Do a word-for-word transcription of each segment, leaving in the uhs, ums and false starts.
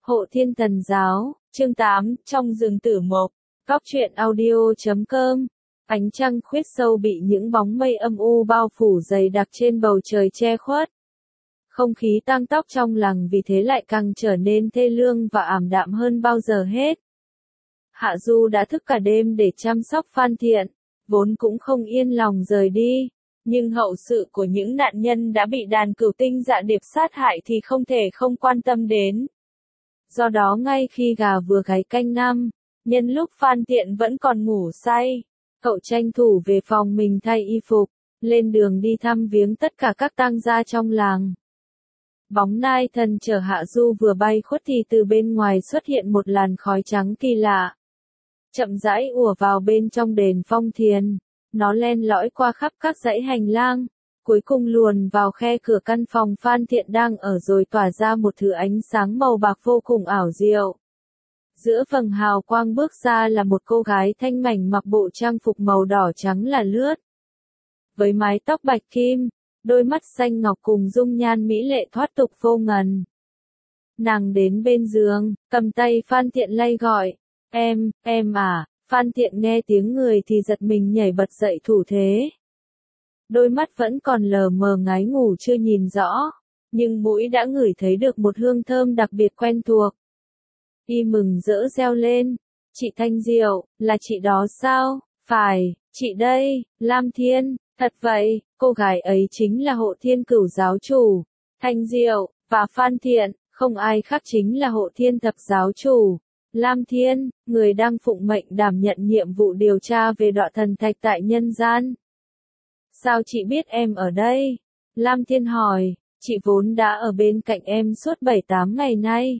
Hộ Thiên Thần Giáo, chương tám, trong rừng tử mộc, Cóc truyện audio chấm com. Ánh trăng khuyết sâu bị những bóng mây âm u bao phủ dày đặc trên bầu trời che khuất. Không khí tang tóc trong làng vì thế lại càng trở nên thê lương và ảm đạm hơn bao giờ hết. Hạ Du đã thức cả đêm để chăm sóc Phan Thiện, vốn cũng không yên lòng rời đi, nhưng hậu sự của những nạn nhân đã bị đàn cửu tinh dạ điệp sát hại thì không thể không quan tâm đến. Do đó ngay khi gà vừa gáy canh năm, nhân lúc Phan Thiện vẫn còn ngủ say, cậu tranh thủ về phòng mình thay y phục, lên đường đi thăm viếng tất cả các tang gia trong làng. Bóng nai thần chở Hạ Du vừa bay khuất thì từ bên ngoài xuất hiện một làn khói trắng kỳ lạ. Chậm rãi ùa vào bên trong đền phong thiền, nó len lỏi qua khắp các dãy hành lang, cuối cùng luồn vào khe cửa căn phòng Phan Thiện đang ở rồi tỏa ra một thứ ánh sáng màu bạc vô cùng ảo diệu. Giữa vầng hào quang bước ra là một cô gái thanh mảnh mặc bộ trang phục màu đỏ trắng là lướt. Với mái tóc bạch kim, đôi mắt xanh ngọc cùng dung nhan mỹ lệ thoát tục vô ngần. Nàng đến bên giường, cầm tay Phan Thiện lay gọi, em, em à, Phan Thiện nghe tiếng người thì giật mình nhảy bật dậy thủ thế. Đôi mắt vẫn còn lờ mờ ngái ngủ chưa nhìn rõ, nhưng mũi đã ngửi thấy được một hương thơm đặc biệt quen thuộc. Y mừng rỡ reo lên, chị Thanh Diệu, là chị đó sao? Phải, chị đây, Lam Thiên, thật vậy, cô gái ấy chính là Hộ Thiên Cửu giáo chủ, Thanh Diệu, và Phan Thiện, không ai khác chính là Hộ Thiên Thập giáo chủ, Lam Thiên, người đang phụng mệnh đảm nhận nhiệm vụ điều tra về Đọa Thần Thạch tại nhân gian. Sao chị biết em ở đây? Lam Thiên hỏi, chị vốn đã ở bên cạnh em suốt bảy tám ngày nay.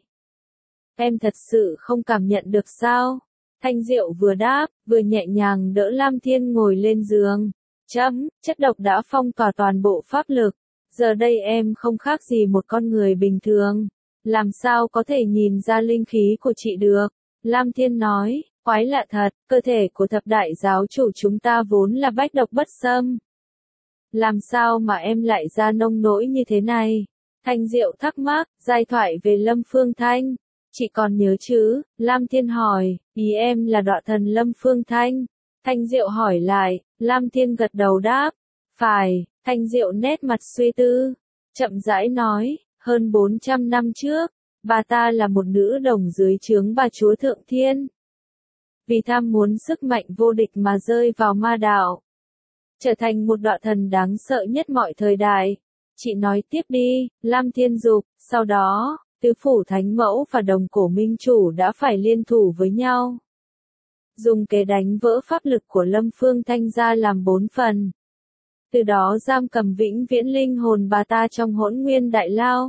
Em thật sự không cảm nhận được sao? Thanh Diệu vừa đáp, vừa nhẹ nhàng đỡ Lam Thiên ngồi lên giường. Chấm, chất độc đã phong tỏa toàn bộ pháp lực. Giờ đây em không khác gì một con người bình thường. Làm sao có thể nhìn ra linh khí của chị được? Lam Thiên nói, quái lạ thật, cơ thể của thập đại giáo chủ chúng ta vốn là bách độc bất xâm. Làm sao mà em lại ra nông nỗi như thế này? Thanh Diệu thắc mắc, giai thoại về Lâm Phương Thanh. Chị còn nhớ chứ? Lam Thiên hỏi, ý em là Đọa Thần Lâm Phương Thanh. Thanh Diệu hỏi lại, Lam Thiên gật đầu đáp. Phải, Thanh Diệu nét mặt suy tư. Chậm rãi nói, hơn bốn trăm năm trước, bà ta là một nữ đồng dưới trướng bà chúa Thượng Thiên. Vì tham muốn sức mạnh vô địch mà rơi vào ma đạo. Trở thành một đọa thần đáng sợ nhất mọi thời đại. Chị nói tiếp đi, Lam Thiên dục, sau đó, Tứ Phủ Thánh Mẫu và Đồng Cổ Minh Chủ đã phải liên thủ với nhau. Dùng kế đánh vỡ pháp lực của Lâm Phương Thanh ra làm bốn phần. Từ đó giam cầm vĩnh viễn linh hồn bà ta trong hỗn nguyên đại lao.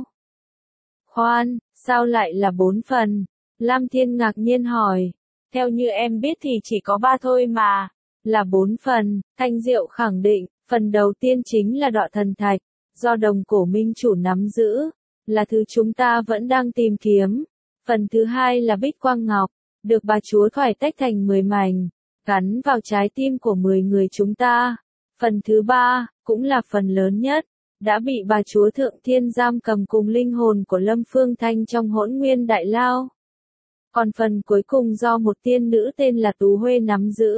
Khoan, sao lại là bốn phần? Lam Thiên ngạc nhiên hỏi. Theo như em biết thì chỉ có ba thôi mà. Là bốn phần, Thanh Diệu khẳng định, phần đầu tiên chính là Đọa Thần Thạch, do Đồng Cổ Minh Chủ nắm giữ, là thứ chúng ta vẫn đang tìm kiếm. Phần thứ hai là Bích Quang Ngọc, được bà chúa thoải tách thành mười mảnh, gắn vào trái tim của mười người chúng ta. Phần thứ ba, cũng là phần lớn nhất, đã bị bà chúa Thượng Thiên giam cầm cùng linh hồn của Lâm Phương Thanh trong hỗn nguyên đại lao. Còn phần cuối cùng do một tiên nữ tên là Tú Huê nắm giữ.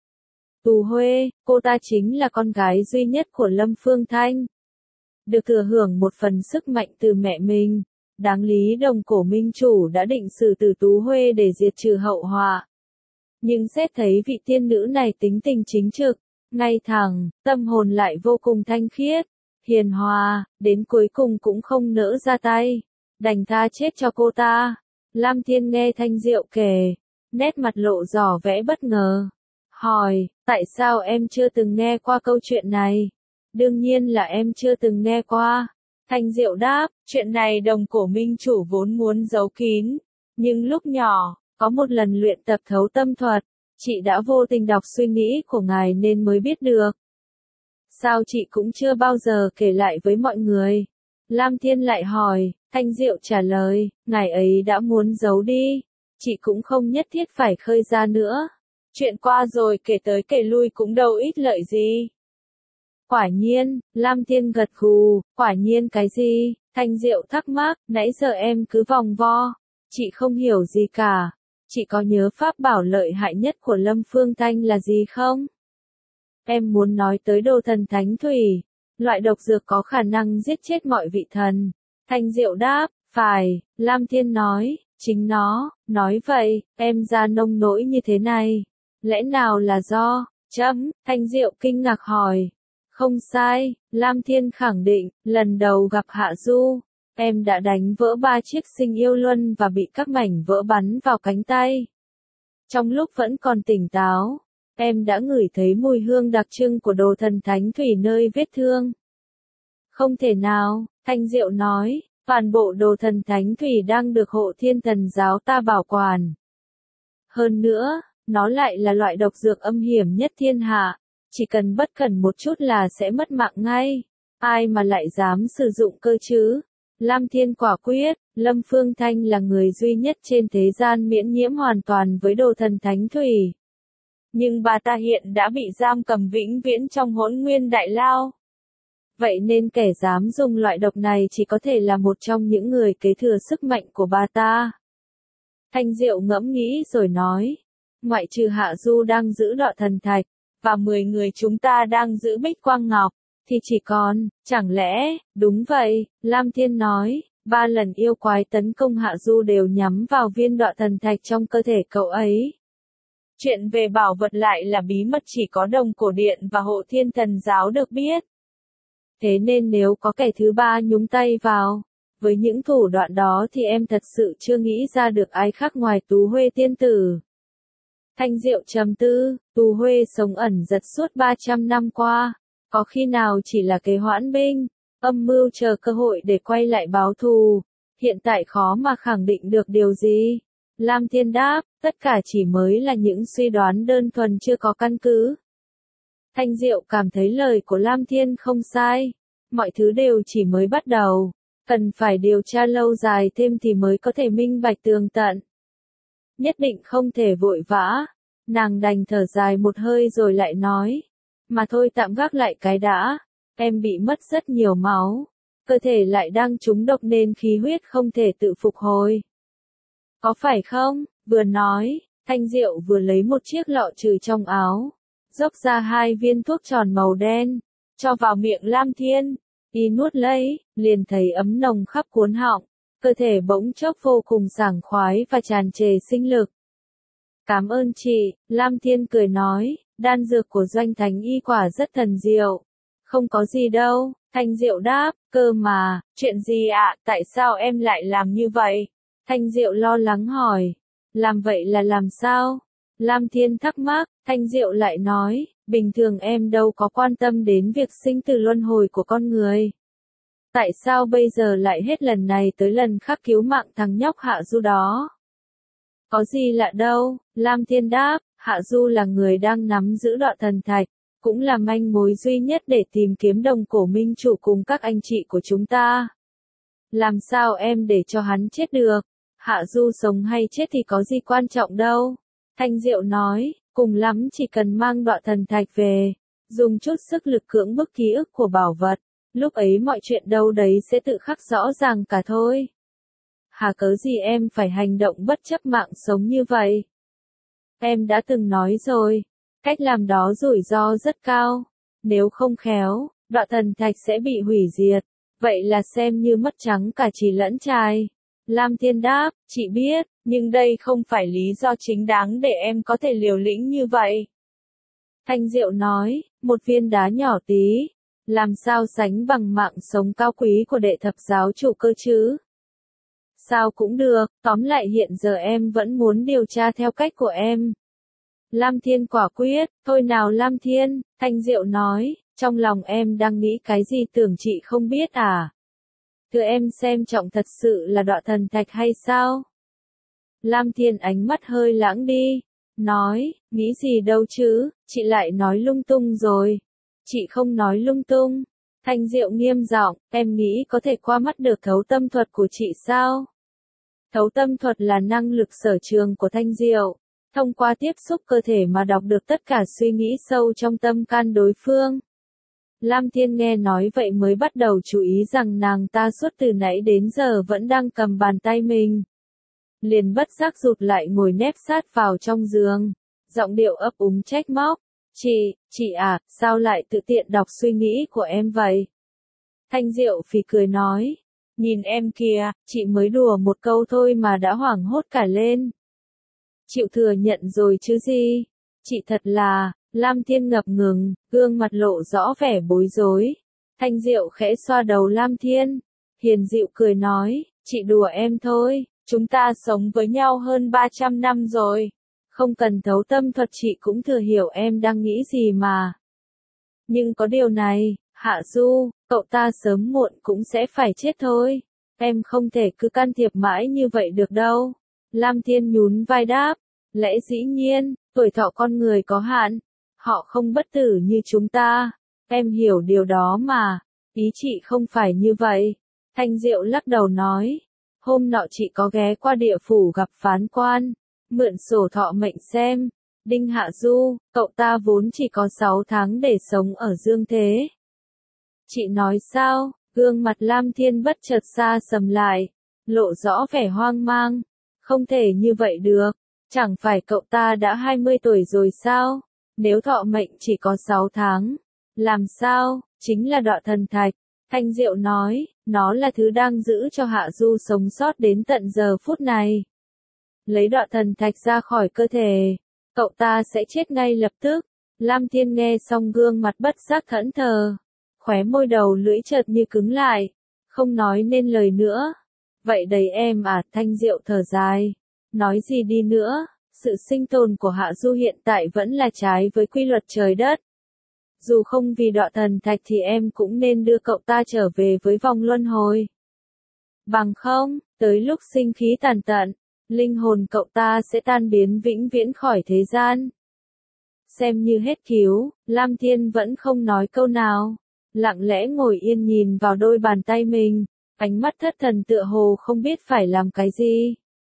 Tú Huê, cô ta chính là con gái duy nhất của Lâm Phương Thanh. Được thừa hưởng một phần sức mạnh từ mẹ mình, đáng lý Đồng Cổ Minh Chủ đã định xử tử Tú Huê để diệt trừ hậu họa. Nhưng xét thấy vị tiên nữ này tính tình chính trực, ngay thẳng, tâm hồn lại vô cùng thanh khiết, hiền hòa, đến cuối cùng cũng không nỡ ra tay, đành tha chết cho cô ta. Lam Thiên nghe Thanh Diệu kể, nét mặt lộ rõ vẻ bất ngờ. Hỏi, tại sao em chưa từng nghe qua câu chuyện này? Đương nhiên là em chưa từng nghe qua. Thanh Diệu đáp, chuyện này Đồng Cổ Minh Chủ vốn muốn giấu kín. Nhưng lúc nhỏ, có một lần luyện tập thấu tâm thuật, chị đã vô tình đọc suy nghĩ của ngài nên mới biết được. Sao chị cũng chưa bao giờ kể lại với mọi người? Lam Thiên lại hỏi, Thanh Diệu trả lời, ngài ấy đã muốn giấu đi. Chị cũng không nhất thiết phải khơi ra nữa. Chuyện qua rồi kể tới kể lui cũng đâu ích lợi gì. Quả nhiên, Lam Thiên gật gù, quả nhiên cái gì? Thanh Diệu thắc mắc, nãy giờ em cứ vòng vo. Chị không hiểu gì cả. Chị có nhớ pháp bảo lợi hại nhất của Lâm Phương Thanh là gì không? Em muốn nói tới đồ thần thánh thủy. Loại độc dược có khả năng giết chết mọi vị thần. Thanh Diệu đáp, phải, Lam Thiên nói, chính nó, nói vậy, em ra nông nỗi như thế này. Lẽ nào là do, chấm, Thanh Diệu kinh ngạc hỏi. Không sai, Lam Thiên khẳng định, lần đầu gặp Hạ Du, em đã đánh vỡ ba chiếc sinh yêu luân và bị các mảnh vỡ bắn vào cánh tay. Trong lúc vẫn còn tỉnh táo, em đã ngửi thấy mùi hương đặc trưng của đồ thần thánh thủy nơi vết thương. Không thể nào, Thanh Diệu nói, toàn bộ đồ thần thánh thủy đang được hộ thiên thần giáo ta bảo quản. Hơn nữa, nó lại là loại độc dược âm hiểm nhất thiên hạ, chỉ cần bất cẩn một chút là sẽ mất mạng ngay. Ai mà lại dám sử dụng cơ chứ? Lam Thiên quả quyết, Lâm Phương Thanh là người duy nhất trên thế gian miễn nhiễm hoàn toàn với đồ thần thánh thủy. Nhưng bà ta hiện đã bị giam cầm vĩnh viễn trong hỗn nguyên đại lao. Vậy nên kẻ dám dùng loại độc này chỉ có thể là một trong những người kế thừa sức mạnh của bà ta. Thanh Diệu ngẫm nghĩ rồi nói, ngoại trừ Hạ Du đang giữ đọ thần thạch, và mười người chúng ta đang giữ bích quang ngọc, thì chỉ còn, chẳng lẽ, đúng vậy, Lam Thiên nói, ba lần yêu quái tấn công Hạ Du đều nhắm vào viên đọ thần thạch trong cơ thể cậu ấy. Chuyện về bảo vật lại là bí mật chỉ có Đồng Cổ Điện và Hộ Thiên Thần Giáo được biết. Thế nên nếu có kẻ thứ ba nhúng tay vào, với những thủ đoạn đó thì em thật sự chưa nghĩ ra được ai khác ngoài Tú Huê tiên tử. Thanh Diệu trầm tư, Tú Huê sống ẩn giật suốt ba trăm năm qua, có khi nào chỉ là kế hoãn binh, âm mưu chờ cơ hội để quay lại báo thù, hiện tại khó mà khẳng định được điều gì. Lam Thiên đáp, tất cả chỉ mới là những suy đoán đơn thuần chưa có căn cứ. Thanh Diệu cảm thấy lời của Lam Thiên không sai, mọi thứ đều chỉ mới bắt đầu, cần phải điều tra lâu dài thêm thì mới có thể minh bạch tường tận. Nhất định không thể vội vã, nàng đành thở dài một hơi rồi lại nói, mà thôi tạm gác lại cái đã, em bị mất rất nhiều máu, cơ thể lại đang trúng độc nên khí huyết không thể tự phục hồi. Có phải không? Vừa nói, Thanh Diệu vừa lấy một chiếc lọ trừ trong áo, dốc ra hai viên thuốc tròn màu đen, cho vào miệng Lam Thiên, y nuốt lấy, liền thấy ấm nồng khắp cuốn họng, cơ thể bỗng chốc vô cùng sảng khoái và tràn trề sinh lực. Cảm ơn chị, Lam Thiên cười nói, đan dược của Doanh Thánh y quả rất thần diệu. Không có gì đâu, Thanh Diệu đáp, cơ mà, chuyện gì ạ, tại sao em lại làm như vậy? Thanh Diệu lo lắng hỏi, làm vậy là làm sao? Lam Thiên thắc mắc, Thanh Diệu lại nói, bình thường em đâu có quan tâm đến việc sinh tử luân hồi của con người. Tại sao bây giờ lại hết lần này tới lần khác cứu mạng thằng nhóc Hạ Du đó? Có gì lạ đâu, Lam Thiên đáp, Hạ Du là người đang nắm giữ đọ thần thạch, cũng là manh mối duy nhất để tìm kiếm Đồng Cổ Minh chủ cùng các anh chị của chúng ta. Làm sao em để cho hắn chết được? Hạ Du sống hay chết thì có gì quan trọng đâu. Thanh Diệu nói, cùng lắm chỉ cần mang đọ thần thạch về, dùng chút sức lực cưỡng bức ký ức của bảo vật, lúc ấy mọi chuyện đâu đấy sẽ tự khắc rõ ràng cả thôi. Hà cớ gì em phải hành động bất chấp mạng sống như vậy? Em đã từng nói rồi, cách làm đó rủi ro rất cao, nếu không khéo, đọ thần thạch sẽ bị hủy diệt, vậy là xem như mất trắng cả chì lẫn chài. Lam Thiên đáp, chị biết, nhưng đây không phải lý do chính đáng để em có thể liều lĩnh như vậy. Thanh Diệu nói, một viên đá nhỏ tí, làm sao sánh bằng mạng sống cao quý của đệ thập giáo chủ cơ chứ? Sao cũng được, tóm lại hiện giờ em vẫn muốn điều tra theo cách của em. Lam Thiên quả quyết, thôi nào Lam Thiên, Thanh Diệu nói, trong lòng em đang nghĩ cái gì tưởng chị không biết à? Thưa em xem trọng thật sự là đọ thần thạch hay sao? Lam Thiên ánh mắt hơi lãng đi, nói, nghĩ gì đâu chứ, chị lại nói lung tung rồi. Chị không nói lung tung. Thanh Diệu nghiêm giọng, em nghĩ có thể qua mắt được thấu tâm thuật của chị sao? Thấu tâm thuật là năng lực sở trường của Thanh Diệu, thông qua tiếp xúc cơ thể mà đọc được tất cả suy nghĩ sâu trong tâm can đối phương. Lam Thiên nghe nói vậy mới bắt đầu chú ý rằng nàng ta suốt từ nãy đến giờ vẫn đang cầm bàn tay mình. liền bất giác rụt lại ngồi nép sát vào trong giường, giọng điệu ấp úng trách móc. Chị, chị à, sao lại tự tiện đọc suy nghĩ của em vậy? Thanh Diệu phì cười nói, nhìn em kìa, chị mới đùa một câu thôi mà đã hoảng hốt cả lên. Chịu thừa nhận rồi chứ gì? Chị thật là, Lam Thiên ngập ngừng, gương mặt lộ rõ vẻ bối rối. Thanh Diệu khẽ xoa đầu Lam Thiên, hiền dịu cười nói, chị đùa em thôi, chúng ta sống với nhau hơn ba trăm năm rồi. Không cần thấu tâm thuật chị cũng thừa hiểu em đang nghĩ gì mà. Nhưng có điều này, Hạ Du, cậu ta sớm muộn cũng sẽ phải chết thôi. Em không thể cứ can thiệp mãi như vậy được đâu. Lam Thiên nhún vai đáp, lẽ dĩ nhiên, tuổi thọ con người có hạn. Họ không bất tử như chúng ta. Em hiểu điều đó mà. Ý chị không phải như vậy. Thanh Diệu lắc đầu nói. Hôm nọ chị có ghé qua địa phủ gặp phán quan. Mượn sổ thọ mệnh xem. Đinh Hạ Du, cậu ta vốn chỉ có sáu tháng để sống ở dương thế. Chị nói sao? Gương mặt Lam Thiên bất chợt xa sầm lại, lộ rõ vẻ hoang mang. Không thể như vậy được. Chẳng phải cậu ta đã hai mươi tuổi rồi sao? Nếu thọ mệnh chỉ có sáu tháng. Làm sao? Chính là đọa thần thạch. Thanh Diệu nói, nó là thứ đang giữ cho Hạ Du sống sót đến tận giờ phút này. Lấy đọa thần thạch ra khỏi cơ thể, cậu ta sẽ chết ngay lập tức. Lam Thiên nghe xong gương mặt bất giác thẫn thờ, khóe môi đầu lưỡi chợt như cứng lại, không nói nên lời nữa. Vậy đầy em à, Thanh Diệu thở dài, nói gì đi nữa, sự sinh tồn của Hạ Du hiện tại vẫn là trái với quy luật trời đất. Dù không vì đọa thần thạch thì em cũng nên đưa cậu ta trở về với vòng luân hồi. Bằng không, tới lúc sinh khí tàn tận, linh hồn cậu ta sẽ tan biến vĩnh viễn khỏi thế gian. Xem như hết cứu, Lam Thiên vẫn không nói câu nào, lặng lẽ ngồi yên nhìn vào đôi bàn tay mình, ánh mắt thất thần tựa hồ không biết phải làm cái gì.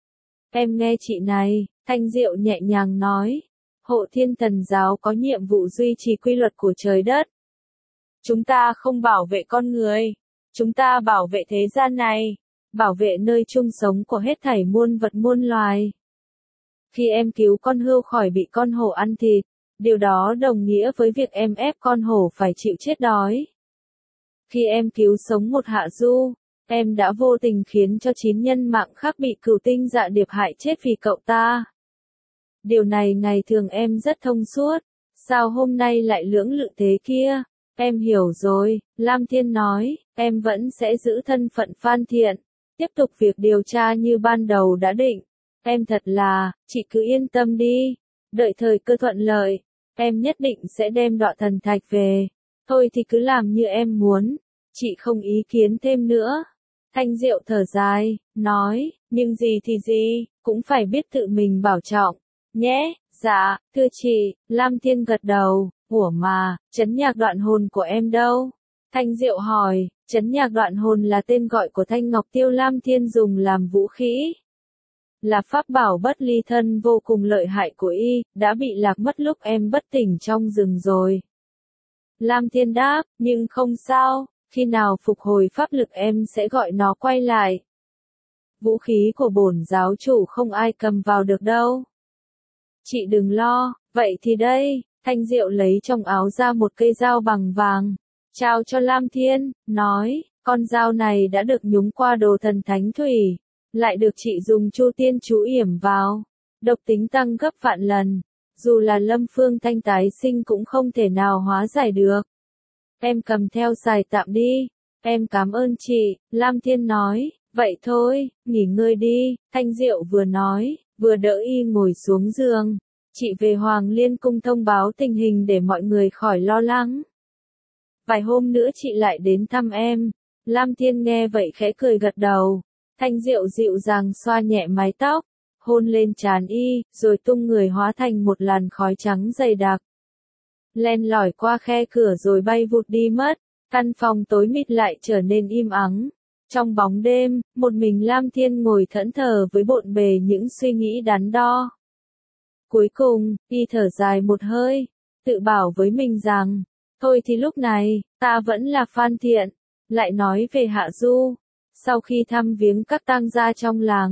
Em nghe chị này, Thanh Diệu nhẹ nhàng nói, Hộ Thiên Thần Giáo có nhiệm vụ duy trì quy luật của trời đất. Chúng ta không bảo vệ con người, chúng ta bảo vệ thế gian này, bảo vệ nơi chung sống của hết thảy muôn vật muôn loài. Khi em cứu con hươu khỏi bị con hổ ăn thịt, điều đó đồng nghĩa với việc em ép con hổ phải chịu chết đói. Khi em cứu sống một Hạ Du, em đã vô tình khiến cho chín nhân mạng khác bị cửu tinh dạ điệp hại chết vì cậu ta. Điều này ngày thường em rất thông suốt, sao hôm nay lại lưỡng lự thế kia? Em hiểu rồi, Lam Thiên nói, em vẫn sẽ giữ thân phận Phan Thiện, tiếp tục việc điều tra như ban đầu đã định. Em thật là, chị cứ yên tâm đi, đợi thời cơ thuận lợi, em nhất định sẽ đem đọa thần thạch về. Thôi thì cứ làm như em muốn, chị không ý kiến thêm nữa. Thanh Diệu thở dài, nói, nhưng gì thì gì, cũng phải biết tự mình bảo trọng, nhé. Dạ, thưa chị, Lam Thiên gật đầu. Ủa mà, trấn nhạc đoạn hồn của em đâu? Thanh Diệu hỏi. Trấn nhạc đoạn hồn là tên gọi của thanh ngọc tiêu Lam Thiên dùng làm vũ khí. Là pháp bảo bất ly thân vô cùng lợi hại của y, đã bị lạc mất lúc em bất tỉnh trong rừng rồi. Lam Thiên đáp, nhưng không sao, khi nào phục hồi pháp lực em sẽ gọi nó quay lại. Vũ khí của bổn giáo chủ không ai cầm vào được đâu. Chị đừng lo, vậy thì đây, Thanh Diệu lấy trong áo ra một cây dao bằng vàng, trao cho Lam Thiên, nói, con dao này đã được nhúng qua đồ thần thánh thủy, lại được chị dùng chu tiên chú yểm vào, độc tính tăng gấp vạn lần, dù là Lâm Phương Thanh tái sinh cũng không thể nào hóa giải được. Em cầm theo xài tạm đi, em cảm ơn chị, Lam Thiên nói, vậy thôi, nghỉ ngơi đi, Thanh Diệu vừa nói, vừa đỡ y ngồi xuống giường. Chị về Hoàng Liên Cung thông báo tình hình để mọi người khỏi lo lắng. Vài hôm nữa chị lại đến thăm em. Lam Thiên nghe vậy khẽ cười gật đầu. Thanh Diệu dịu dàng xoa nhẹ mái tóc, hôn lên trán y, rồi tung người hóa thành một làn khói trắng dày đặc. Len lỏi qua khe cửa rồi bay vụt đi mất. Căn phòng tối mịt lại trở nên im ắng. Trong bóng đêm, một mình Lam Thiên ngồi thẫn thờ với bộn bề những suy nghĩ đắn đo. Cuối cùng, y thở dài một hơi, tự bảo với mình rằng, thôi thì lúc này, ta vẫn là Phan Thiện. Lại nói về Hạ Du, sau khi thăm viếng các tang gia trong làng,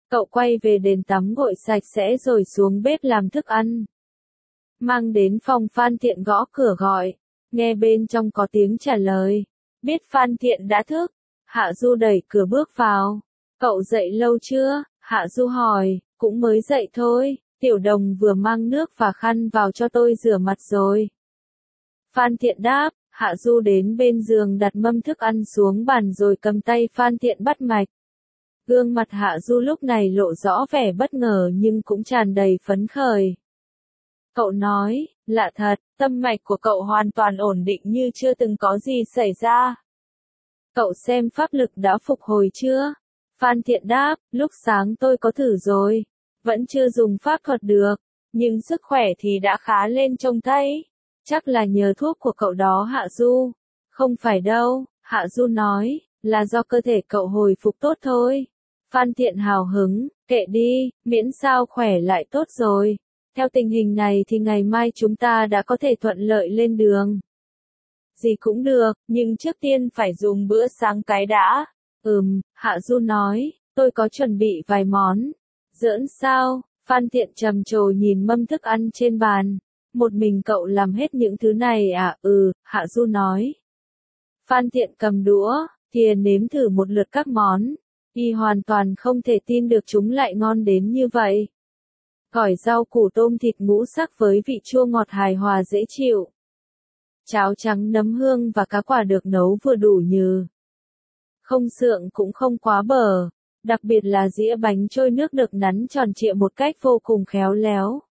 Cậu quay về đền tắm gội sạch sẽ rồi xuống bếp làm thức ăn. Mang đến phòng Phan Thiện gõ cửa gọi, nghe bên trong có tiếng trả lời. Biết Phan Thiện đã thức, Hạ Du đẩy cửa bước vào. Cậu dậy lâu chưa? Hạ Du hỏi, cũng mới dậy thôi, Tiểu Đồng vừa mang nước và khăn vào cho tôi rửa mặt rồi. Phan Thiện đáp, Hạ Du đến bên giường đặt mâm thức ăn xuống bàn rồi cầm tay Phan Thiện bắt mạch. Gương mặt Hạ Du lúc này lộ rõ vẻ bất ngờ nhưng cũng tràn đầy phấn khởi. Cậu nói, lạ thật, tâm mạch của cậu hoàn toàn ổn định như chưa từng có gì xảy ra. Cậu xem pháp lực đã phục hồi chưa? Phan Thiện đáp, lúc sáng tôi có thử rồi, vẫn chưa dùng pháp thuật được, nhưng sức khỏe thì đã khá lên trông thấy. Chắc là nhờ thuốc của cậu đó Hạ Du. Không phải đâu, Hạ Du nói, là do cơ thể cậu hồi phục tốt thôi. Phan Thiện hào hứng, kệ đi, miễn sao khỏe lại tốt rồi. Theo tình hình này thì ngày mai chúng ta đã có thể thuận lợi lên đường. Gì cũng được, nhưng trước tiên phải dùng bữa sáng cái đã. Ừm, Hạ Du nói, tôi có chuẩn bị vài món. Giỡn sao? Phan Thiện trầm trồ nhìn mâm thức ăn trên bàn. Một mình cậu làm hết những thứ này à? Ừ, Hạ Du nói. Phan Thiện cầm đũa, thìa nếm thử một lượt các món. Y hoàn toàn không thể tin được chúng lại ngon đến như vậy. Gỏi rau củ tôm thịt ngũ sắc với vị chua ngọt hài hòa dễ chịu. Cháo trắng nấm hương và cá quả được nấu vừa đủ nhừ. Không sượng cũng không quá bở. Đặc biệt là dĩa bánh trôi nước được nắn tròn trịa một cách vô cùng khéo léo.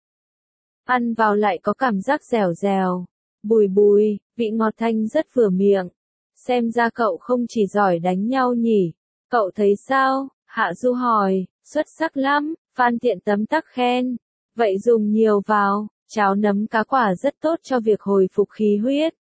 Ăn vào lại có cảm giác dẻo dẻo, bùi bùi, vị ngọt thanh rất vừa miệng. Xem ra cậu không chỉ giỏi đánh nhau nhỉ. Cậu thấy sao? Hạ Du hỏi, xuất sắc lắm, Phan Thiện tấm tắc khen. Vậy dùng nhiều vào, cháo nấm cá quả rất tốt cho việc hồi phục khí huyết.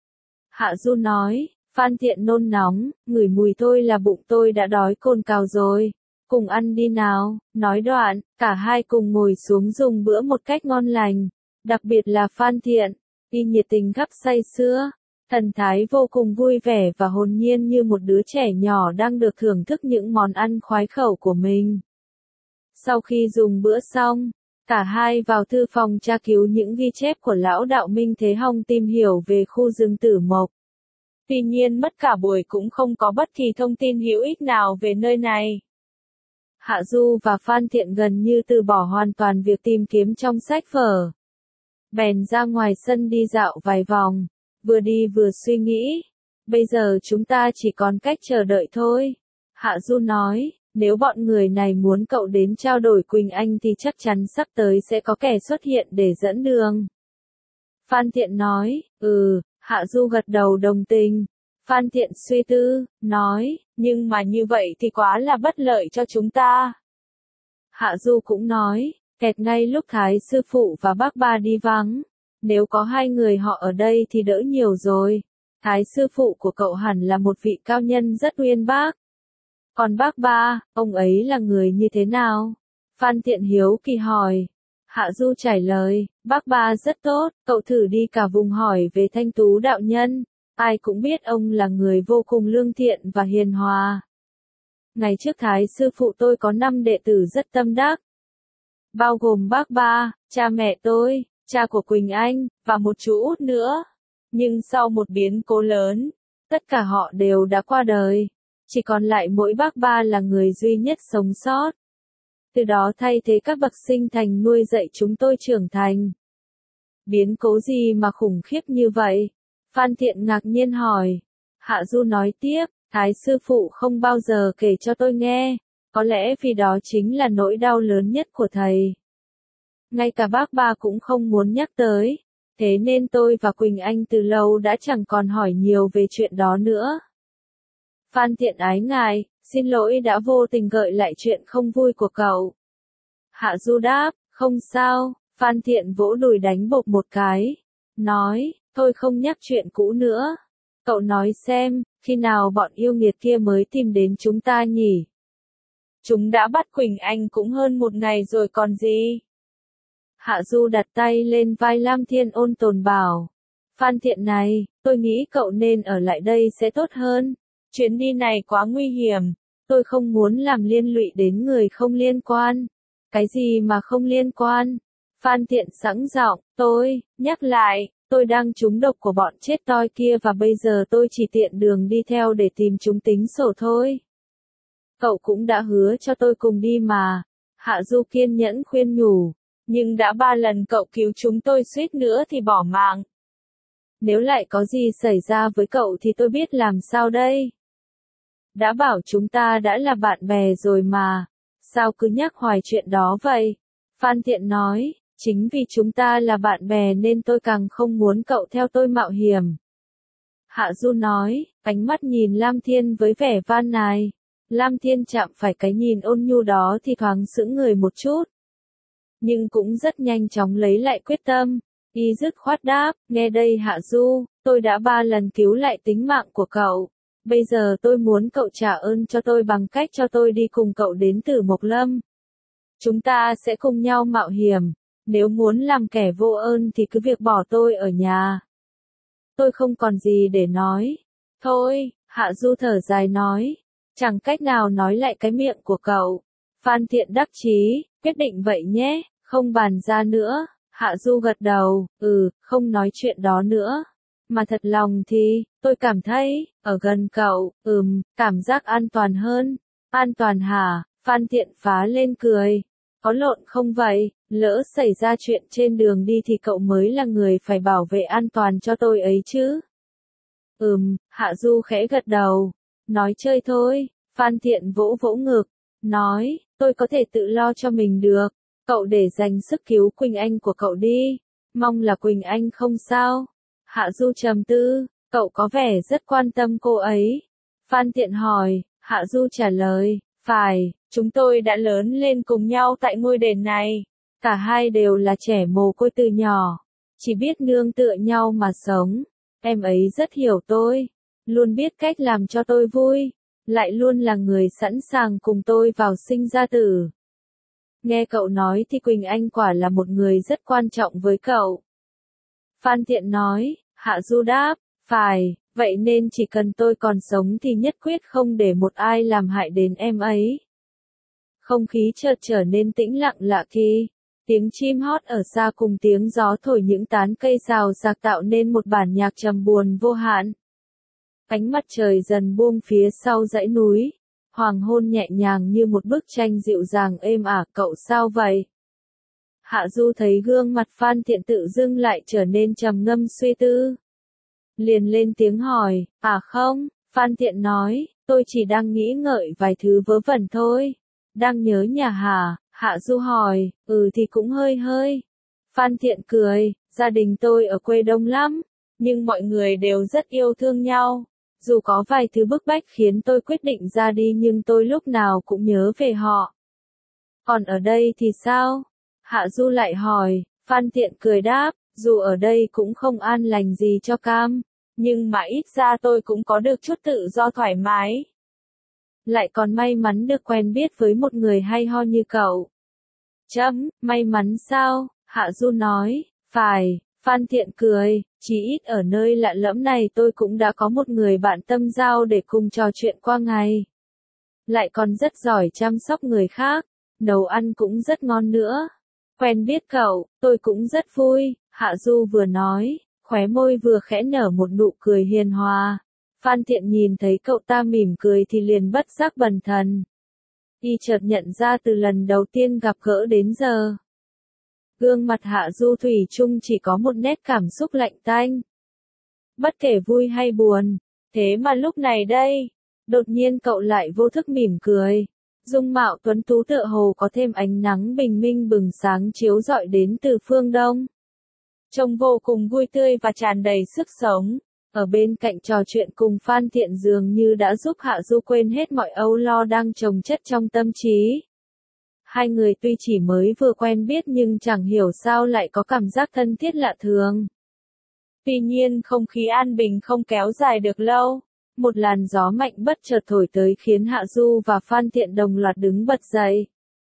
Hạ Du nói, Phan Thiện nôn nóng, ngửi mùi thôi là bụng tôi đã đói cồn cào rồi. Cùng ăn đi nào, nói đoạn, cả hai cùng ngồi xuống dùng bữa một cách ngon lành. Đặc biệt là Phan Thiện, y nhiệt tình gắp say sữa. Thần thái vô cùng vui vẻ và hồn nhiên như một đứa trẻ nhỏ đang được thưởng thức những món ăn khoái khẩu của mình. Sau khi dùng bữa xong, cả hai vào thư phòng tra cứu những ghi chép của lão đạo Minh Thế Hồng tìm hiểu về khu rừng Tử Mộc. Tuy nhiên mất cả buổi cũng không có bất kỳ thông tin hữu ích nào về nơi này. Hạ Du và Phan Thiện gần như từ bỏ hoàn toàn việc tìm kiếm trong sách vở. Bèn ra ngoài sân đi dạo vài vòng, vừa đi vừa suy nghĩ. Bây giờ chúng ta chỉ còn cách chờ đợi thôi. Hạ Du nói, nếu bọn người này muốn cậu đến trao đổi Quỳnh Anh thì chắc chắn sắp tới sẽ có kẻ xuất hiện để dẫn đường. Phan Thiện nói, ừ, Hạ Du gật đầu đồng tình. Phan Thiện suy tư, nói, nhưng mà như vậy thì quá là bất lợi cho chúng ta. Hạ Du cũng nói, kẹt ngay lúc Thái sư phụ và bác ba đi vắng. Nếu có hai người họ ở đây thì đỡ nhiều rồi. Thái sư phụ của cậu hẳn là một vị cao nhân rất uyên bác. Còn bác ba, ông ấy là người như thế nào? Phan Thiện hiếu kỳ hỏi. Hạ Du trả lời, bác ba rất tốt, cậu thử đi cả vùng hỏi về Thanh Tú đạo nhân. Ai cũng biết ông là người vô cùng lương thiện và hiền hòa. Ngày trước Thái sư phụ tôi có năm đệ tử rất tâm đắc. Bao gồm bác ba, cha mẹ tôi, cha của Quỳnh Anh, và một chú út nữa. Nhưng sau một biến cố lớn, tất cả họ đều đã qua đời. Chỉ còn lại mỗi bác ba là người duy nhất sống sót. Từ đó thay thế các bậc sinh thành nuôi dạy chúng tôi trưởng thành. Biến cố gì mà khủng khiếp như vậy? Phan Thiện ngạc nhiên hỏi. Hạ Du nói tiếp, Thái sư phụ không bao giờ kể cho tôi nghe. Có lẽ vì đó chính là nỗi đau lớn nhất của thầy. Ngay cả bác ba cũng không muốn nhắc tới. Thế nên tôi và Quỳnh Anh từ lâu đã chẳng còn hỏi nhiều về chuyện đó nữa. Phan Thiện ái ngại, xin lỗi đã vô tình gợi lại chuyện không vui của cậu. Hạ Du đáp, không sao. Phan Thiện vỗ đùi đánh bộp một cái. Nói, thôi không nhắc chuyện cũ nữa. Cậu nói xem, khi nào bọn yêu nghiệt kia mới tìm đến chúng ta nhỉ? Chúng đã bắt Quỳnh Anh cũng hơn một ngày rồi còn gì? Hạ Du đặt tay lên vai Lam Thiên ôn tồn bảo. Phan Thiện này, tôi nghĩ cậu nên ở lại đây sẽ tốt hơn. Chuyến đi này quá nguy hiểm. tôi không muốn làm liên lụy đến người không liên quan. Cái gì mà không liên quan? Phan Thiện sẵn giọng, tôi, nhắc lại, tôi đang trúng độc của bọn chết toi kia và bây giờ tôi chỉ tiện đường đi theo để tìm chúng tính sổ thôi. Cậu cũng đã hứa cho tôi cùng đi mà. Hạ Du kiên nhẫn khuyên nhủ, nhưng đã ba lần cậu cứu chúng tôi suýt nữa thì bỏ mạng. Nếu lại có gì xảy ra với cậu thì tôi biết làm sao đây? Đã bảo chúng ta đã là bạn bè rồi mà, sao cứ nhắc hoài chuyện đó vậy? Phan Thiện nói, chính vì chúng ta là bạn bè nên tôi càng không muốn cậu theo tôi mạo hiểm. Hạ Du nói, ánh mắt nhìn Lam Thiên với vẻ van nài. Lam Thiên chạm phải cái nhìn ôn nhu đó thì thoáng sững người một chút. Nhưng cũng rất nhanh chóng lấy lại quyết tâm. Y dứt khoát đáp, nghe đây Hạ Du, tôi đã ba lần cứu lại tính mạng của cậu. Bây giờ tôi muốn cậu trả ơn cho tôi bằng cách cho tôi đi cùng cậu đến Tử Mộc Lâm. Chúng ta sẽ cùng nhau mạo hiểm. Nếu muốn làm kẻ vô ơn thì cứ việc bỏ tôi ở nhà. Tôi không còn gì để nói. Thôi, Hạ Du thở dài nói. Chẳng cách nào nói lại cái miệng của cậu. Phan Thiện đắc chí, quyết định vậy nhé, không bàn ra nữa. Hạ Du gật đầu, ừ, không nói chuyện đó nữa. Mà thật lòng thì, tôi cảm thấy, ở gần cậu, ừm, cảm giác an toàn hơn. An toàn hả? Phan Thiện phá lên cười. Có lộn không vậy? Lỡ xảy ra chuyện trên đường đi thì cậu mới là người phải bảo vệ an toàn cho tôi ấy chứ. Ừm, Hạ Du khẽ gật đầu. Nói chơi thôi. Phan Thiện vỗ vỗ ngực. Nói, tôi có thể tự lo cho mình được. Cậu để dành sức cứu Quỳnh Anh của cậu đi. Mong là Quỳnh Anh không sao. Hạ Du trầm tư. Cậu có vẻ rất quan tâm cô ấy. Phan Thiện hỏi. Hạ Du trả lời. Phải, chúng tôi đã lớn lên cùng nhau tại ngôi đền này. Cả hai đều là trẻ mồ côi từ nhỏ. Chỉ biết nương tựa nhau mà sống. Em ấy rất hiểu tôi. Luôn biết cách làm cho tôi vui. Lại luôn là người sẵn sàng cùng tôi vào sinh ra tử. Nghe cậu nói thì Quỳnh Anh quả là một người rất quan trọng với cậu. Phan Thiện nói, Hạ Du đáp, phải, vậy nên chỉ cần tôi còn sống thì nhất quyết không để một ai làm hại đến em ấy. Không khí chợt trở nên tĩnh lặng lạ kỳ. Tiếng chim hót ở xa cùng tiếng gió thổi những tán cây xào xạc tạo nên một bản nhạc trầm buồn vô hạn. Ánh mặt trời dần buông phía sau dãy núi. Hoàng hôn nhẹ nhàng như một bức tranh dịu dàng êm ả, cậu sao vậy? Hạ Du thấy gương mặt Phan Thiện tự dưng lại trở nên trầm ngâm suy tư. Liền lên tiếng hỏi, à không, Phan Thiện nói, tôi chỉ đang nghĩ ngợi vài thứ vớ vẩn thôi. Đang nhớ nhà hả? Hạ Du hỏi, ừ thì cũng hơi hơi. Phan Thiện cười, gia đình tôi ở quê đông lắm, nhưng mọi người đều rất yêu thương nhau. Dù có vài thứ bức bách khiến tôi quyết định ra đi nhưng tôi lúc nào cũng nhớ về họ. Còn ở đây thì sao? Hạ Du lại hỏi, Phan Thiện cười đáp, dù ở đây cũng không an lành gì cho cam, nhưng mà ít ra tôi cũng có được chút tự do thoải mái. Lại còn may mắn được quen biết với một người hay ho như cậu. Chấm, may mắn sao? Hạ Du nói, phải. Phan Thiện cười, chỉ ít ở nơi lạ lẫm này tôi cũng đã có một người bạn tâm giao để cùng trò chuyện qua ngày. Lại còn rất giỏi chăm sóc người khác, nấu ăn cũng rất ngon nữa. Quen biết cậu, tôi cũng rất vui, Hạ Du vừa nói, khóe môi vừa khẽ nở một nụ cười hiền hòa. Phan Thiện nhìn thấy cậu ta mỉm cười thì liền bất giác bần thần. Y chợt nhận ra từ lần đầu tiên gặp gỡ đến giờ. Gương mặt Hạ Du thủy chung chỉ có một nét cảm xúc lạnh tanh. Bất kể vui hay buồn, thế mà lúc này đây, đột nhiên cậu lại vô thức mỉm cười. Dung mạo tuấn tú tựa hồ có thêm ánh nắng bình minh bừng sáng chiếu rọi đến từ phương đông. Trông vô cùng vui tươi và tràn đầy sức sống. Ở bên cạnh trò chuyện cùng Phan Thiện dường như đã giúp Hạ Du quên hết mọi âu lo đang chồng chất trong tâm trí. Hai người tuy chỉ mới vừa quen biết nhưng chẳng hiểu sao lại có cảm giác thân thiết lạ thường. Tuy nhiên không khí an bình không kéo dài được lâu. Một làn gió mạnh bất chợt thổi tới khiến Hạ Du và Phan Thiện đồng loạt đứng bật dậy.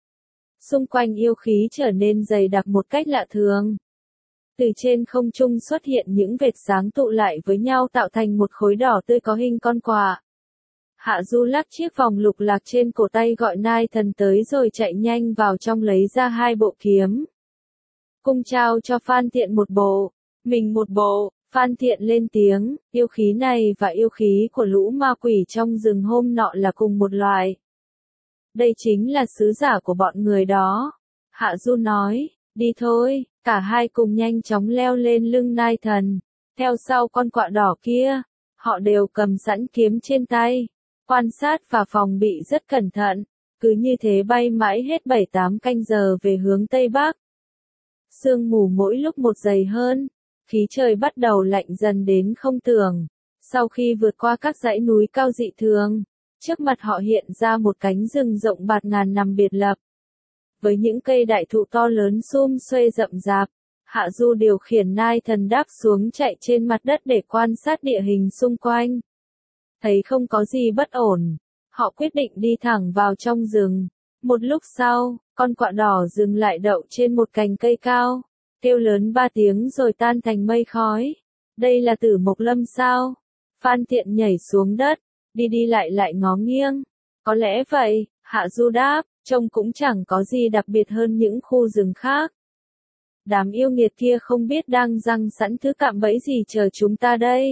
Xung quanh yêu khí trở nên dày đặc một cách lạ thường. Từ trên không trung xuất hiện những vệt sáng tụ lại với nhau tạo thành một khối đỏ tươi có hình con quạ. Hạ Du lắc chiếc vòng lục lạc trên cổ tay gọi nai thần tới rồi chạy nhanh vào trong lấy ra hai bộ kiếm. Cung trao cho Phan Thiện một bộ, mình một bộ. Phan Thiện lên tiếng, yêu khí này và yêu khí của lũ ma quỷ trong rừng hôm nọ là cùng một loại. Đây chính là sứ giả của bọn người đó. Hạ Du nói, đi thôi, cả hai cùng nhanh chóng leo lên lưng nai thần. Theo sau con quạ đỏ kia, họ đều cầm sẵn kiếm trên tay, quan sát và phòng bị rất cẩn thận, cứ như thế bay mãi hết bảy tám canh giờ về hướng Tây Bắc. Sương mù mỗi lúc một dày hơn. Khí trời bắt đầu lạnh dần đến không tưởng. Sau khi vượt qua các dãy núi cao dị thường, trước mặt họ hiện ra một cánh rừng rộng bạt ngàn nằm biệt lập. Với những cây đại thụ to lớn sum xuê rậm rạp, Hạ Du điều khiển nai thần đáp xuống chạy trên mặt đất để quan sát địa hình xung quanh. Thấy không có gì bất ổn, họ quyết định đi thẳng vào trong rừng. Một lúc sau, con quạ đỏ dừng lại đậu trên một cành cây cao. Kêu lớn ba tiếng rồi tan thành mây khói. Đây là Tử Mộc Lâm sao? Phan Thiện nhảy xuống đất, đi đi lại lại ngó nghiêng. Có lẽ vậy, Hạ Du đáp, trông cũng chẳng có gì đặc biệt hơn những khu rừng khác. Đám yêu nghiệt kia không biết đang giăng sẵn thứ cạm bẫy gì chờ chúng ta đây.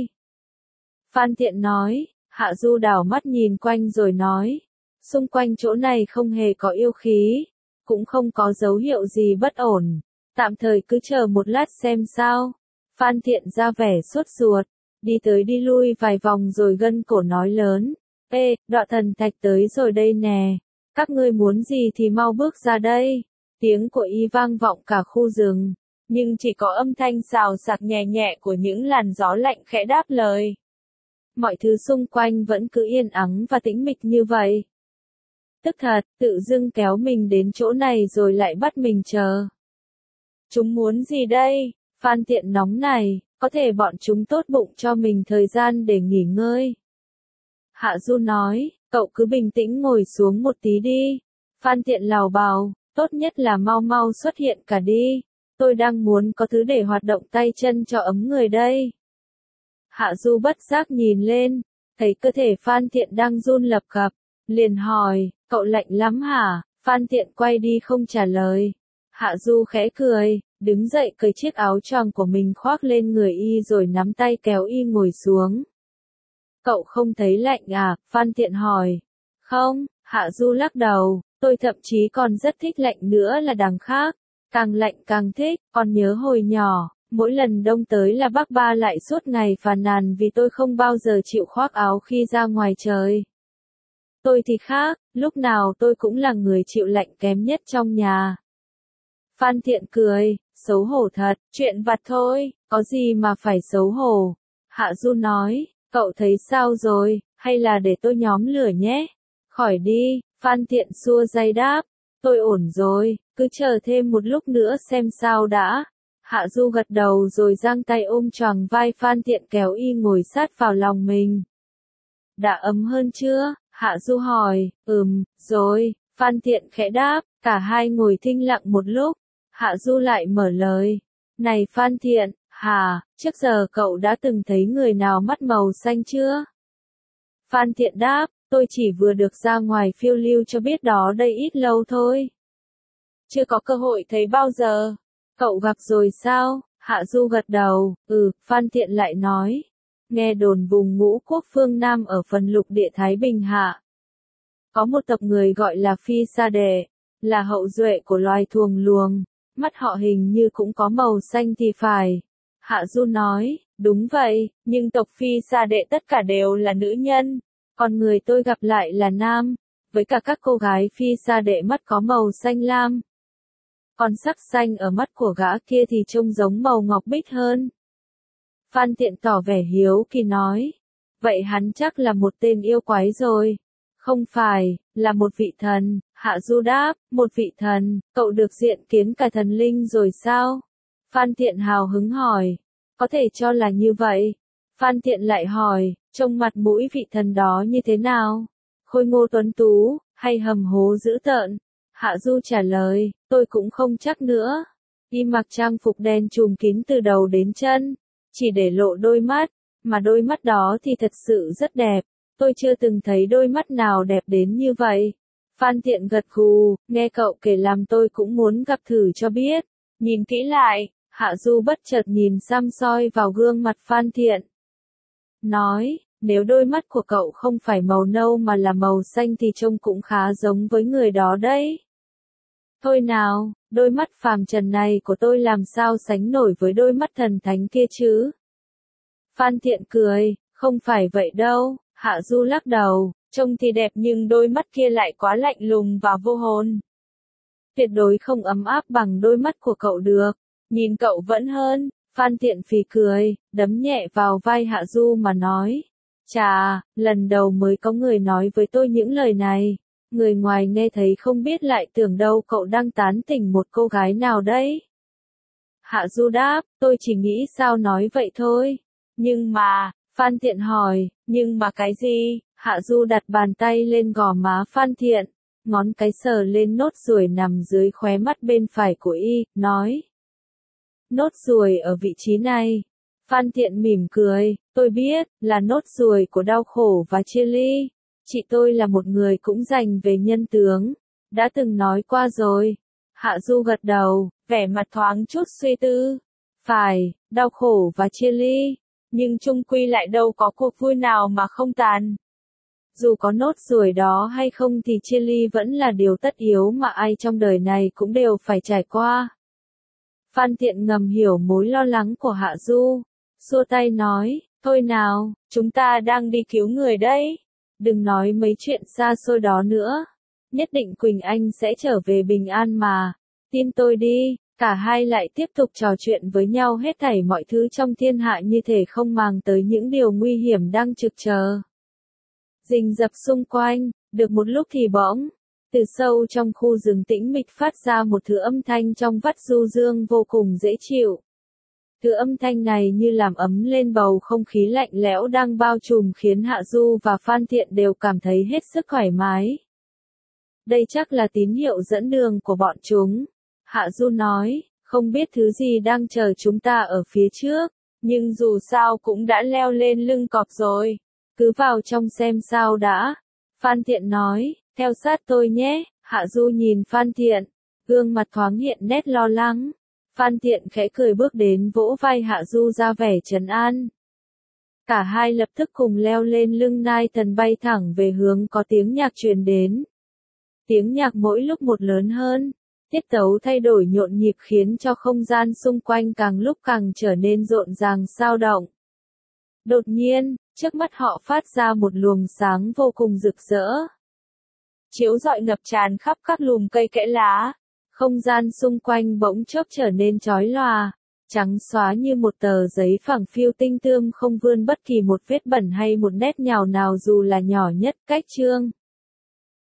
Phan Thiện nói, Hạ Du đảo mắt nhìn quanh rồi nói, xung quanh chỗ này không hề có yêu khí, cũng không có dấu hiệu gì bất ổn. Tạm thời cứ chờ một lát xem sao. Phan Thiện ra vẻ sốt ruột, đi tới đi lui vài vòng rồi gân cổ nói lớn. Ê, Đọa Thần Thạch tới rồi đây nè. Các ngươi muốn gì thì mau bước ra đây. Tiếng của y vang vọng cả khu rừng, nhưng chỉ có âm thanh xào xạc nhẹ nhẹ của những làn gió lạnh khẽ đáp lời. Mọi thứ xung quanh vẫn cứ yên ắng và tĩnh mịch như vậy. Tức thật, tự dưng kéo mình đến chỗ này rồi lại bắt mình chờ. Chúng muốn gì đây? Phan Thiện nóng này, có thể bọn chúng tốt bụng cho mình thời gian để nghỉ ngơi. Hạ Du nói, cậu cứ bình tĩnh ngồi xuống một tí đi. Phan Thiện lào bào, tốt nhất là mau mau xuất hiện cả đi. Tôi đang muốn có thứ để hoạt động tay chân cho ấm người đây. Hạ Du bất giác nhìn lên, thấy cơ thể Phan Thiện đang run lập cập, liền hỏi, cậu lạnh lắm hả? Phan Thiện quay đi không trả lời. Hạ Du khẽ cười, đứng dậy cởi chiếc áo choàng của mình khoác lên người y rồi nắm tay kéo y ngồi xuống. Cậu không thấy lạnh à? Phan Thiện hỏi. Không, Hạ Du lắc đầu, tôi thậm chí còn rất thích lạnh nữa là đằng khác. Càng lạnh càng thích, còn nhớ hồi nhỏ, mỗi lần đông tới là bác ba lại suốt ngày phàn nàn vì tôi không bao giờ chịu khoác áo khi ra ngoài trời. Tôi thì khác, lúc nào tôi cũng là người chịu lạnh kém nhất trong nhà. Phan Thiện cười, xấu hổ thật, chuyện vặt thôi, có gì mà phải xấu hổ. Hạ Du nói, cậu thấy sao rồi, hay là để tôi nhóm lửa nhé? Khỏi đi, Phan Thiện xua tay đáp, tôi ổn rồi, cứ chờ thêm một lúc nữa xem sao đã. Hạ Du gật đầu rồi giang tay ôm choàng vai Phan Thiện kéo y ngồi sát vào lòng mình. Đã ấm hơn chưa? Hạ Du hỏi, ừm, rồi, Phan Thiện khẽ đáp, cả hai ngồi thinh lặng một lúc. Hạ Du lại mở lời. Này Phan Thiện, hả, trước giờ cậu đã từng thấy người nào mắt màu xanh chưa? Phan Thiện đáp, tôi chỉ vừa được ra ngoài phiêu lưu cho biết đó đây ít lâu thôi. Chưa có cơ hội thấy bao giờ. Cậu gặp rồi sao? Hạ Du gật đầu, ừ, Phan Thiện lại nói. Nghe đồn vùng Ngũ Quốc phương Nam ở phần lục địa Thái Bình Hạ. Có một tộc người gọi là Phi Sa Đệ, là hậu duệ của loài thuồng luồng. Mắt họ hình như cũng có màu xanh thì phải. Hạ Du nói, đúng vậy, nhưng tộc Phi Sa Đệ tất cả đều là nữ nhân, còn người tôi gặp lại là nam, với cả các cô gái Phi Sa Đệ mắt có màu xanh lam. Còn sắc xanh ở mắt của gã kia thì trông giống màu ngọc bích hơn. Phan Thiện tỏ vẻ hiếu kỳ nói, vậy hắn chắc là một tên yêu quái rồi. Không phải, là một vị thần. Hạ Du đáp, một vị thần, cậu được diện kiến cả thần linh rồi sao? Phan Thiện hào hứng hỏi, có thể cho là như vậy. Phan Thiện lại hỏi, trông mặt mũi vị thần đó như thế nào? Khôi ngô tuấn tú, hay hầm hố dữ tợn? Hạ Du trả lời, tôi cũng không chắc nữa. Y mặc trang phục đen trùm kín từ đầu đến chân, chỉ để lộ đôi mắt, mà đôi mắt đó thì thật sự rất đẹp. tôi chưa từng thấy đôi mắt nào đẹp đến như vậy. Phan Thiện gật gù, nghe cậu kể làm tôi cũng muốn gặp thử cho biết. Nhìn kỹ lại, Hạ Du bất chợt nhìn xăm soi vào gương mặt Phan Thiện. Nói, nếu đôi mắt của cậu không phải màu nâu mà là màu xanh thì trông cũng khá giống với người đó đấy. Thôi nào, đôi mắt phàm trần này của tôi làm sao sánh nổi với đôi mắt thần thánh kia chứ? Phan Thiện cười, không phải vậy đâu, Hạ Du lắc đầu, trông thì đẹp nhưng đôi mắt kia lại quá lạnh lùng và vô hồn. Tuyệt đối không ấm áp bằng đôi mắt của cậu được, nhìn cậu vẫn hơn. Phan Thiện phì cười, đấm nhẹ vào vai Hạ Du mà nói. Chà, lần đầu mới có người nói với tôi những lời này. Người ngoài nghe thấy không biết lại tưởng đâu cậu đang tán tỉnh một cô gái nào đấy. Hạ Du đáp, tôi chỉ nghĩ sao nói vậy thôi. Nhưng mà, Phan Thiện hỏi, nhưng mà cái gì? Hạ Du đặt bàn tay lên gò má Phan Thiện, ngón cái sờ lên nốt ruồi nằm dưới khóe mắt bên phải của y, nói. Nốt ruồi ở vị trí này. Phan Thiện mỉm cười, tôi biết, là nốt ruồi của đau khổ và chia ly. Chị tôi là một người cũng dành về nhân tướng, đã từng nói qua rồi. Hạ Du gật đầu, vẻ mặt thoáng chút suy tư. Phải, đau khổ và chia ly, nhưng chung quy lại đâu có cuộc vui nào mà không tàn. Dù có nốt ruồi đó hay không thì chia ly vẫn là điều tất yếu mà ai trong đời này cũng đều phải trải qua. Phan Thiện ngầm hiểu mối lo lắng của Hạ Du, xua tay nói, thôi nào, chúng ta đang đi cứu người đấy. Đừng nói mấy chuyện xa xôi đó nữa. Nhất định Quỳnh Anh sẽ trở về bình an mà. Tin tôi đi. Cả hai lại tiếp tục trò chuyện với nhau hết thảy mọi thứ trong thiên hạ như thể không màng tới những điều nguy hiểm đang trực chờ. Rình rập xung quanh, được một lúc thì bỗng, từ sâu trong khu rừng tĩnh mịch phát ra một thứ âm thanh trong vắt du dương vô cùng dễ chịu. Thứ âm thanh này như làm ấm lên bầu không khí lạnh lẽo đang bao trùm khiến Hạ Du và Phan Thiện đều cảm thấy hết sức thoải mái. Đây chắc là tín hiệu dẫn đường của bọn chúng. Hạ Du nói, không biết thứ gì đang chờ chúng ta ở phía trước, nhưng dù sao cũng đã leo lên lưng cọp rồi. Cứ vào trong xem sao đã. Phan Thiện nói, theo sát tôi nhé. Hạ Du nhìn Phan Thiện, gương mặt thoáng hiện nét lo lắng. Phan Thiện khẽ cười bước đến vỗ vai Hạ Du ra vẻ trấn an. Cả hai lập tức cùng leo lên lưng nai thần bay thẳng về hướng có tiếng nhạc truyền đến. Tiếng nhạc mỗi lúc một lớn hơn, tiết tấu thay đổi nhộn nhịp khiến cho không gian xung quanh càng lúc càng trở nên rộn ràng sao động. Đột nhiên, trước mắt họ phát ra một luồng sáng vô cùng rực rỡ. Chiếu rọi ngập tràn khắp các lùm cây kẽ lá. Không gian xung quanh bỗng chốc trở nên chói lòa, trắng xóa như một tờ giấy phẳng phiu tinh tươm không vươn bất kỳ một vết bẩn hay một nét nhào nào dù là nhỏ nhất cách chương.